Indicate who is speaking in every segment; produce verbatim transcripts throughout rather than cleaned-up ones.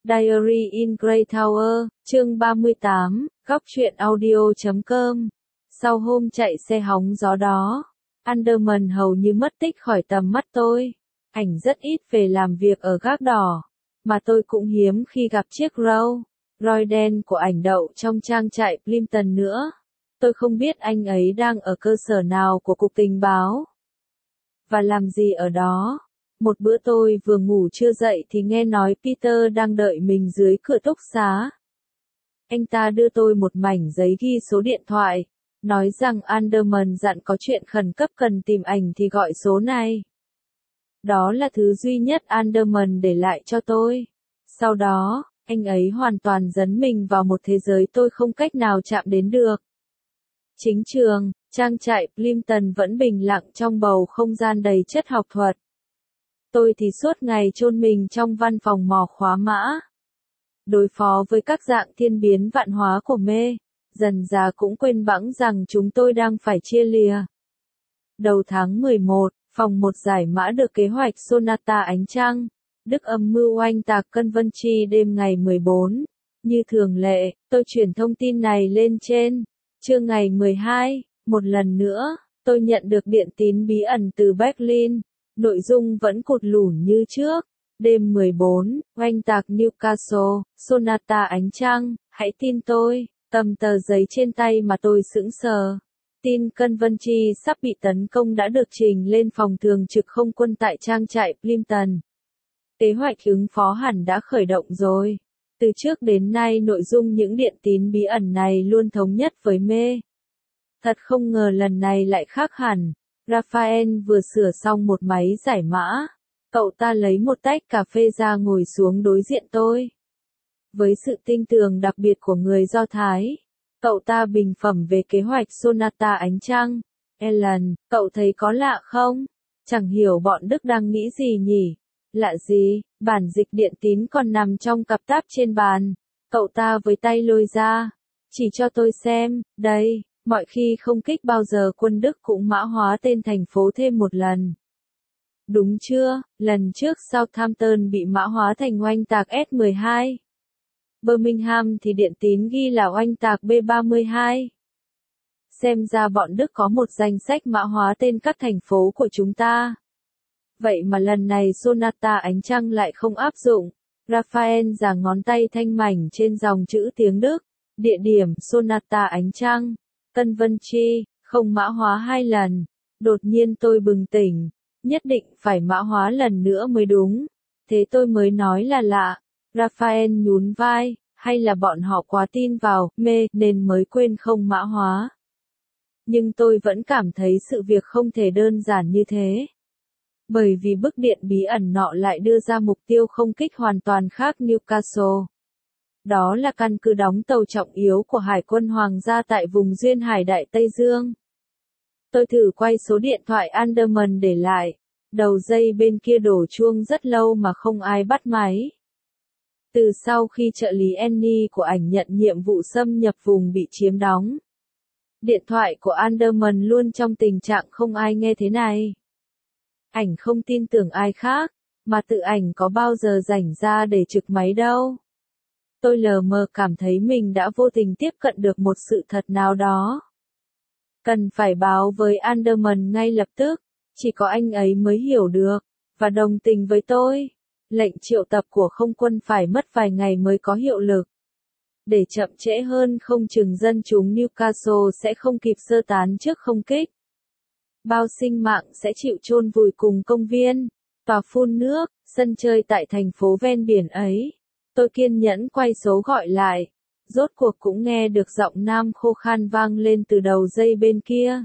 Speaker 1: Diary in Grey Tower, chương ba mươi tám, góc truyện audio chấm com. Sau hôm chạy xe hóng gió đó, Anderman hầu như mất tích khỏi tầm mắt tôi. Ảnh rất ít về làm việc ở gác đỏ, mà tôi cũng hiếm khi gặp chiếc Rolls Royce đen của ảnh đậu trong trang trại Plimpton nữa. Tôi không biết anh ấy đang ở cơ sở nào của Cục Tình báo, và làm gì ở đó. Một bữa tôi vừa ngủ chưa dậy thì nghe nói Peter đang đợi mình dưới cửa túc xá. Anh ta đưa tôi một mảnh giấy ghi số điện thoại, nói rằng Anderman dặn có chuyện khẩn cấp cần tìm ảnh thì gọi số này. Đó là thứ duy nhất Anderman để lại cho tôi. Sau đó, anh ấy hoàn toàn dấn mình vào một thế giới tôi không cách nào chạm đến được. Chính trường, trang trại Plimpton vẫn bình lặng trong bầu không gian đầy chất học thuật. Tôi thì suốt ngày chôn mình trong văn phòng mò khóa mã. Đối phó với các dạng thiên biến vạn hóa của mê, dần dà cũng quên bẵng rằng chúng tôi đang phải chia lìa. Đầu tháng mười một, phòng một giải mã được kế hoạch Sonata Ánh Trăng, Đức âm mưu oanh tạc Cân Vân Chi đêm ngày mười bốn. Như thường lệ, tôi chuyển thông tin này lên trên. Trưa ngày mười hai, một lần nữa, tôi nhận được điện tín bí ẩn từ Berlin. Nội dung vẫn cụt lủn như trước. Đêm mười bốn, oanh tạc Newcastle, Sonata Ánh Trăng, hãy tin tôi. Cầm tờ giấy trên tay mà tôi sững sờ. Tin Cân Vân Chi sắp bị tấn công đã được trình lên phòng thường trực không quân tại trang trại Plimpton. Kế hoạch ứng phó hẳn đã khởi động rồi. Từ trước đến nay nội dung những điện tín bí ẩn này luôn thống nhất với mê. Thật không ngờ lần này lại khác hẳn. Raphael vừa sửa xong một máy giải mã. Cậu ta lấy một tách cà phê ra ngồi xuống đối diện tôi. Với sự tinh tường đặc biệt của người Do Thái, cậu ta bình phẩm về kế hoạch Sonata Ánh Trăng. Ellen, cậu thấy có lạ không? Chẳng hiểu bọn Đức đang nghĩ gì nhỉ? Lạ gì? Bản dịch điện tín còn nằm trong cặp táp trên bàn. Cậu ta với tay lôi ra. Chỉ cho tôi xem, đây. Mọi khi không kích bao giờ quân Đức cũng mã hóa tên thành phố thêm một lần. Đúng chưa, lần trước Southampton bị mã hóa thành oanh tạc S mười hai. Birmingham thì điện tín ghi là oanh tạc B ba mươi hai. Xem ra bọn Đức có một danh sách mã hóa tên các thành phố của chúng ta. Vậy mà lần này Sonata Ánh Trăng lại không áp dụng. Raphael già ngón tay thanh mảnh trên dòng chữ tiếng Đức. Địa điểm Sonata Ánh Trăng, Cân Vân Chi, không mã hóa hai lần. Đột nhiên tôi bừng tỉnh. Nhất định phải mã hóa lần nữa mới đúng. Thế tôi mới nói là lạ. Raphael nhún vai, hay là bọn họ quá tin vào mê nên mới quên không mã hóa. Nhưng tôi vẫn cảm thấy sự việc không thể đơn giản như thế. Bởi vì bức điện bí ẩn nọ lại đưa ra mục tiêu không kích hoàn toàn khác Newcastle. Đó là căn cứ đóng tàu trọng yếu của Hải quân Hoàng gia tại vùng duyên hải Đại Tây Dương. Tôi thử quay số điện thoại Anderman để lại. Đầu dây bên kia đổ chuông rất lâu mà không ai bắt máy. Từ sau khi trợ lý Annie của ảnh nhận nhiệm vụ xâm nhập vùng bị chiếm đóng, điện thoại của Anderman luôn trong tình trạng không ai nghe thế này. Ảnh không tin tưởng ai khác, mà tự ảnh có bao giờ rảnh ra để trực máy đâu. Tôi lờ mờ cảm thấy mình đã vô tình tiếp cận được một sự thật nào đó. Cần phải báo với Anderman ngay lập tức, chỉ có anh ấy mới hiểu được, và đồng tình với tôi. Lệnh triệu tập của không quân phải mất vài ngày mới có hiệu lực. Để chậm trễ hơn không chừng dân chúng Newcastle sẽ không kịp sơ tán trước không kích. Bao sinh mạng sẽ chịu chôn vùi cùng công viên, tòa phun nước, sân chơi tại thành phố ven biển ấy. Tôi kiên nhẫn quay số gọi lại. Rốt cuộc cũng nghe được giọng nam khô khan vang lên từ đầu dây bên kia.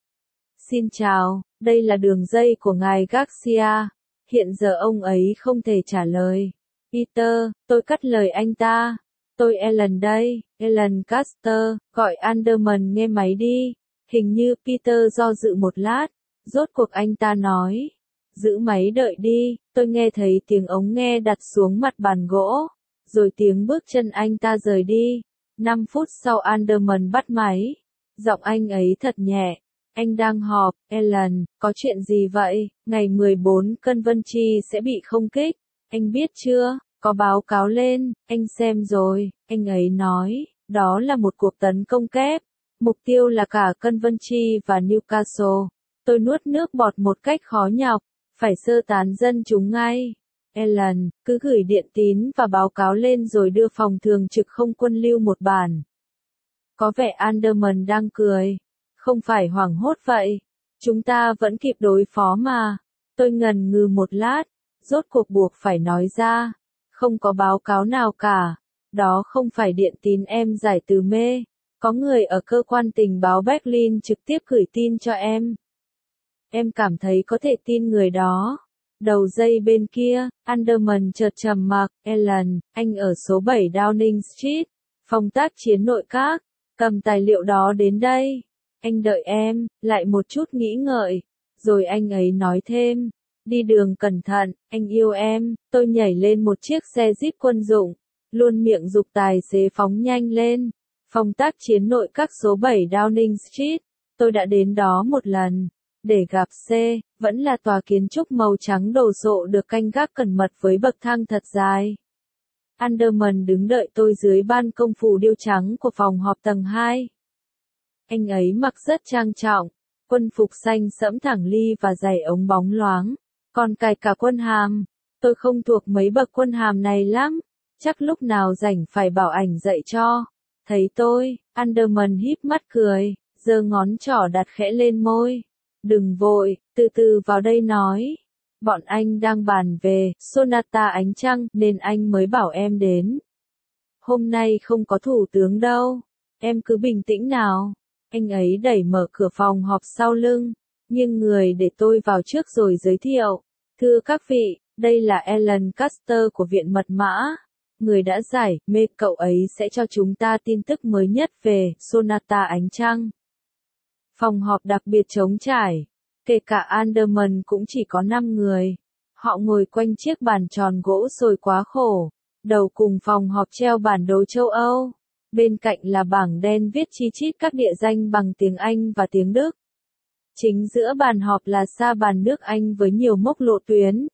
Speaker 1: Xin chào, đây là đường dây của ngài Garcia. Hiện giờ ông ấy không thể trả lời. Peter, tôi cắt lời anh ta. Tôi Ellen đây, Ellen Caster, gọi Anderman nghe máy đi. Hình như Peter do dự một lát. Rốt cuộc anh ta nói. Giữ máy đợi đi, tôi nghe thấy tiếng ống nghe đặt xuống mặt bàn gỗ. Rồi tiếng bước chân anh ta rời đi. Năm phút sau Anderman bắt máy. Giọng anh ấy thật nhẹ. Anh đang họp, Ellen, có chuyện gì vậy? Ngày mười bốn Cân Vân Chi sẽ bị không kích. Anh biết chưa, Có báo cáo lên, anh xem rồi, anh ấy nói, đó là một cuộc tấn công kép. Mục tiêu là cả Coventry và Newcastle. Tôi nuốt nước bọt một cách khó nhọc, phải sơ tán dân chúng ngay. Ellen, cứ gửi điện tín và báo cáo lên rồi đưa phòng thường trực không quân lưu một bản. Có vẻ Anderman đang cười. Không phải hoảng hốt vậy. Chúng ta vẫn kịp đối phó mà. Tôi ngần ngừ một lát, rốt cuộc buộc phải nói ra. Không có báo cáo nào cả. Đó không phải điện tín em giải từ mê. Có người ở cơ quan tình báo Berlin trực tiếp gửi tin cho em. Em cảm thấy có thể tin người đó. Đầu dây bên kia, Anderman chợt trầm mặc. Ellen, anh ở số bảy Downing Street, phòng tác chiến nội các, cầm tài liệu đó đến đây. Anh đợi em, lại một chút nghĩ ngợi. Rồi anh ấy nói thêm, đi đường cẩn thận, anh yêu em. Tôi nhảy lên một chiếc xe jeep quân dụng, luôn miệng giục tài xế phóng nhanh lên. Phòng tác chiến nội các số bảy Downing Street, tôi đã đến đó một lần. Để gặp C, vẫn là tòa kiến trúc màu trắng đồ sộ được canh gác cẩn mật với bậc thang thật dài. Anderman đứng đợi tôi dưới ban công phủ điêu trắng của phòng họp tầng hai. Anh ấy mặc rất trang trọng, quân phục xanh sẫm thẳng ly và giày ống bóng loáng, còn cài cả quân hàm. Tôi không thuộc mấy bậc quân hàm này lắm, chắc lúc nào rảnh phải bảo ảnh dạy cho. Thấy tôi, Anderman híp mắt cười, giơ ngón trỏ đặt khẽ lên môi. Đừng vội, từ từ vào đây nói. Bọn anh đang bàn về Sonata Ánh Trăng nên anh mới bảo em đến. Hôm nay không có thủ tướng đâu. Em cứ bình tĩnh nào. Anh ấy đẩy mở cửa phòng họp sau lưng, nhưng người để tôi vào trước rồi giới thiệu. Thưa các vị, đây là Ellen Caster của Viện Mật mã. Người đã giải mê, cậu ấy sẽ cho chúng ta tin tức mới nhất về Sonata Ánh Trăng. Phòng họp đặc biệt trống trải, kể cả Anderman cũng chỉ có năm người. Họ ngồi quanh chiếc bàn tròn gỗ sồi quá khổ. Đầu cùng phòng họp treo bản đồ châu Âu. Bên cạnh là bảng đen viết chi chít các địa danh bằng tiếng Anh và tiếng Đức. Chính giữa bàn họp là sa bàn nước Anh với nhiều mốc lộ tuyến.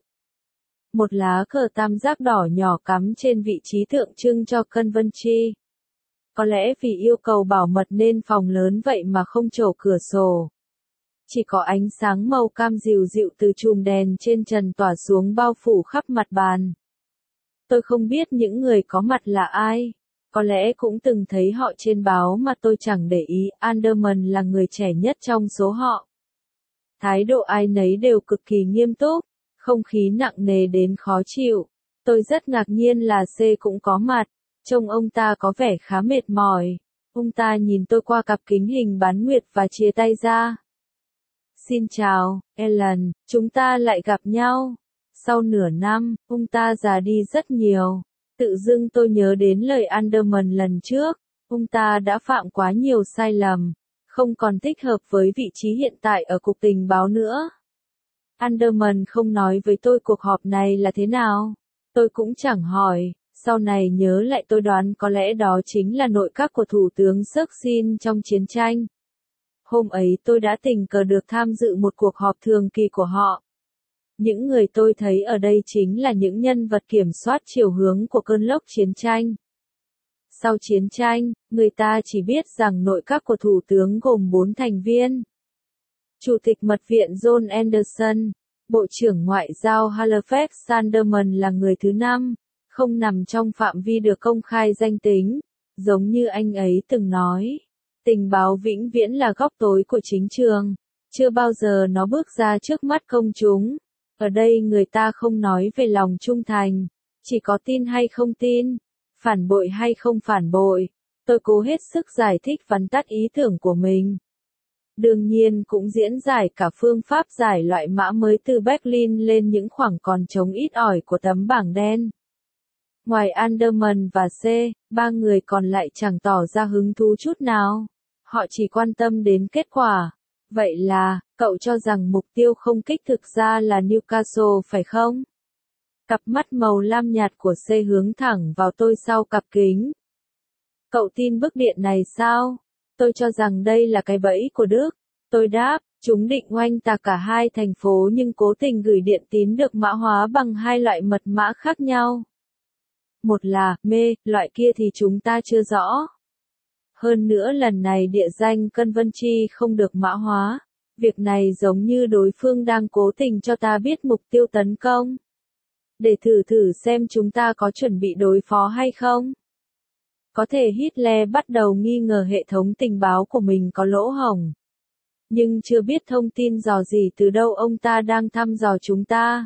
Speaker 1: Một lá cờ tam giác đỏ nhỏ cắm trên vị trí tượng trưng cho Coventry. Có lẽ vì yêu cầu bảo mật nên phòng lớn vậy mà không trổ cửa sổ. Chỉ có ánh sáng màu cam dịu dịu từ chùm đèn trên trần tỏa xuống bao phủ khắp mặt bàn. Tôi không biết những người có mặt là ai. Có lẽ cũng từng thấy họ trên báo mà tôi chẳng để ý. Anderman là người trẻ nhất trong số họ. Thái độ ai nấy đều cực kỳ nghiêm túc, không khí nặng nề đến khó chịu. Tôi rất ngạc nhiên là C cũng có mặt. Trông ông ta có vẻ khá mệt mỏi. Ông ta nhìn tôi qua cặp kính hình bán nguyệt và chia tay ra. Xin chào, Ellen, chúng ta lại gặp nhau. Sau nửa năm, ông ta già đi rất nhiều. Tự dưng tôi nhớ đến lời Anderman lần trước. Ông ta đã phạm quá nhiều sai lầm, không còn thích hợp với vị trí hiện tại ở Cục Tình báo nữa. Anderman không nói với tôi cuộc họp này là thế nào. Tôi cũng chẳng hỏi. Sau này nhớ lại tôi đoán có lẽ đó chính là nội các của Thủ tướng Churchill trong chiến tranh. Hôm ấy tôi đã tình cờ được tham dự một cuộc họp thường kỳ của họ. Những người tôi thấy ở đây chính là những nhân vật kiểm soát chiều hướng của cơn lốc chiến tranh. Sau chiến tranh, người ta chỉ biết rằng nội các của Thủ tướng gồm bốn thành viên. Chủ tịch Mật viện John Anderson, Bộ trưởng Ngoại giao Halifax Sanderman là người thứ năm, không nằm trong phạm vi được công khai danh tính, giống như anh ấy từng nói. Tình báo vĩnh viễn là góc tối của chính trường, chưa bao giờ nó bước ra trước mắt công chúng. Ở đây người ta không nói về lòng trung thành, chỉ có tin hay không tin, phản bội hay không phản bội. Tôi cố hết sức giải thích vắn tắt ý tưởng của mình. Đương nhiên cũng diễn giải cả phương pháp giải loại mã mới từ Berlin lên những khoảng còn trống ít ỏi của tấm bảng đen. Ngoài Anderman và C, ba người còn lại chẳng tỏ ra hứng thú chút nào. Họ chỉ quan tâm đến kết quả. Vậy là, cậu cho rằng mục tiêu không kích thực ra là Newcastle phải không? Cặp mắt màu lam nhạt của C hướng thẳng vào tôi sau cặp kính. Cậu tin bức điện này sao? Tôi cho rằng đây là cái bẫy của Đức. Tôi đáp, chúng định oanh tạc cả hai thành phố nhưng cố tình gửi điện tín được mã hóa bằng hai loại mật mã khác nhau. Một là, mê, loại kia thì chúng ta chưa rõ. Hơn nữa lần này địa danh Cân Vân Chi không được mã hóa. Việc này giống như đối phương đang cố tình cho ta biết mục tiêu tấn công. Để thử thử xem chúng ta có chuẩn bị đối phó hay không. Có thể Hitler bắt đầu nghi ngờ hệ thống tình báo của mình có lỗ hổng. Nhưng chưa biết thông tin dò gì từ đâu ông ta đang thăm dò chúng ta.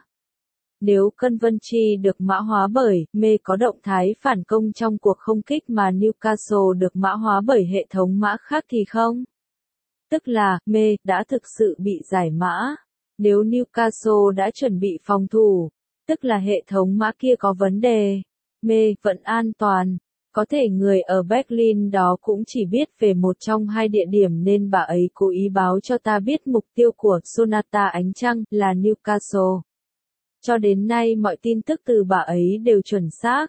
Speaker 1: Nếu Cân Vân Chi được mã hóa bởi mê có động thái phản công trong cuộc không kích mà Newcastle được mã hóa bởi hệ thống mã khác thì không. Tức là, mê đã thực sự bị giải mã. Nếu Newcastle đã chuẩn bị phòng thủ, tức là hệ thống mã kia có vấn đề. Mê vẫn an toàn. Có thể người ở Berlin đó cũng chỉ biết về một trong hai địa điểm nên bà ấy cố ý báo cho ta biết mục tiêu của Sonata Ánh Trăng là Newcastle. Cho đến nay mọi tin tức từ bà ấy đều chuẩn xác.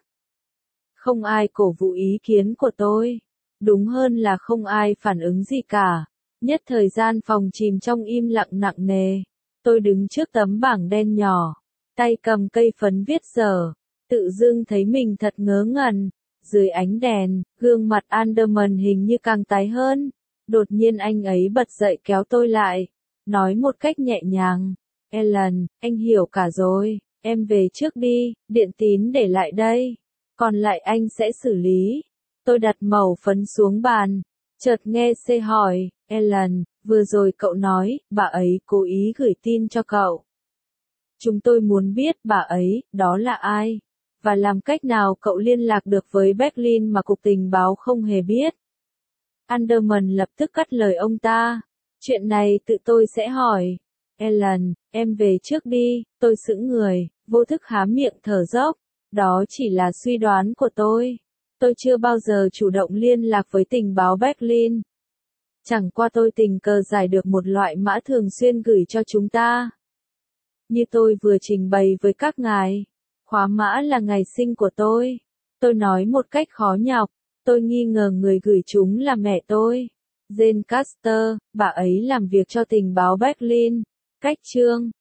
Speaker 1: Không ai cổ vũ ý kiến của tôi. Đúng hơn là không ai phản ứng gì cả. Nhất thời gian phòng chìm trong im lặng nặng nề. Tôi đứng trước tấm bảng đen nhỏ. Tay cầm cây phấn viết giờ. Tự dưng thấy mình thật ngớ ngẩn. Dưới ánh đèn, gương mặt Anderman hình như càng tái hơn. Đột nhiên anh ấy bật dậy kéo tôi lại. Nói một cách nhẹ nhàng. Ellen, anh hiểu cả rồi. Em về trước đi, điện tín để lại đây. Còn lại anh sẽ xử lý. Tôi đặt mẩu phấn xuống bàn. Chợt nghe C hỏi, Ellen, vừa rồi cậu nói, bà ấy cố ý gửi tin cho cậu. Chúng tôi muốn biết bà ấy, đó là ai? Và làm cách nào cậu liên lạc được với Berlin mà cục tình báo không hề biết? Anderman lập tức cắt lời ông ta. Chuyện này tự tôi sẽ hỏi. Ellen, em về trước đi, tôi sững người, vô thức há miệng thở dốc. Đó chỉ là suy đoán của tôi. Tôi chưa bao giờ chủ động liên lạc với tình báo Berlin. Chẳng qua tôi tình cờ giải được một loại mã thường xuyên gửi cho chúng ta. Như tôi vừa trình bày với các ngài, khóa mã là ngày sinh của tôi. Tôi nói một cách khó nhọc, tôi nghi ngờ người gửi chúng là mẹ tôi. Jane Custer, bà ấy làm việc cho tình báo Berlin. Cách chương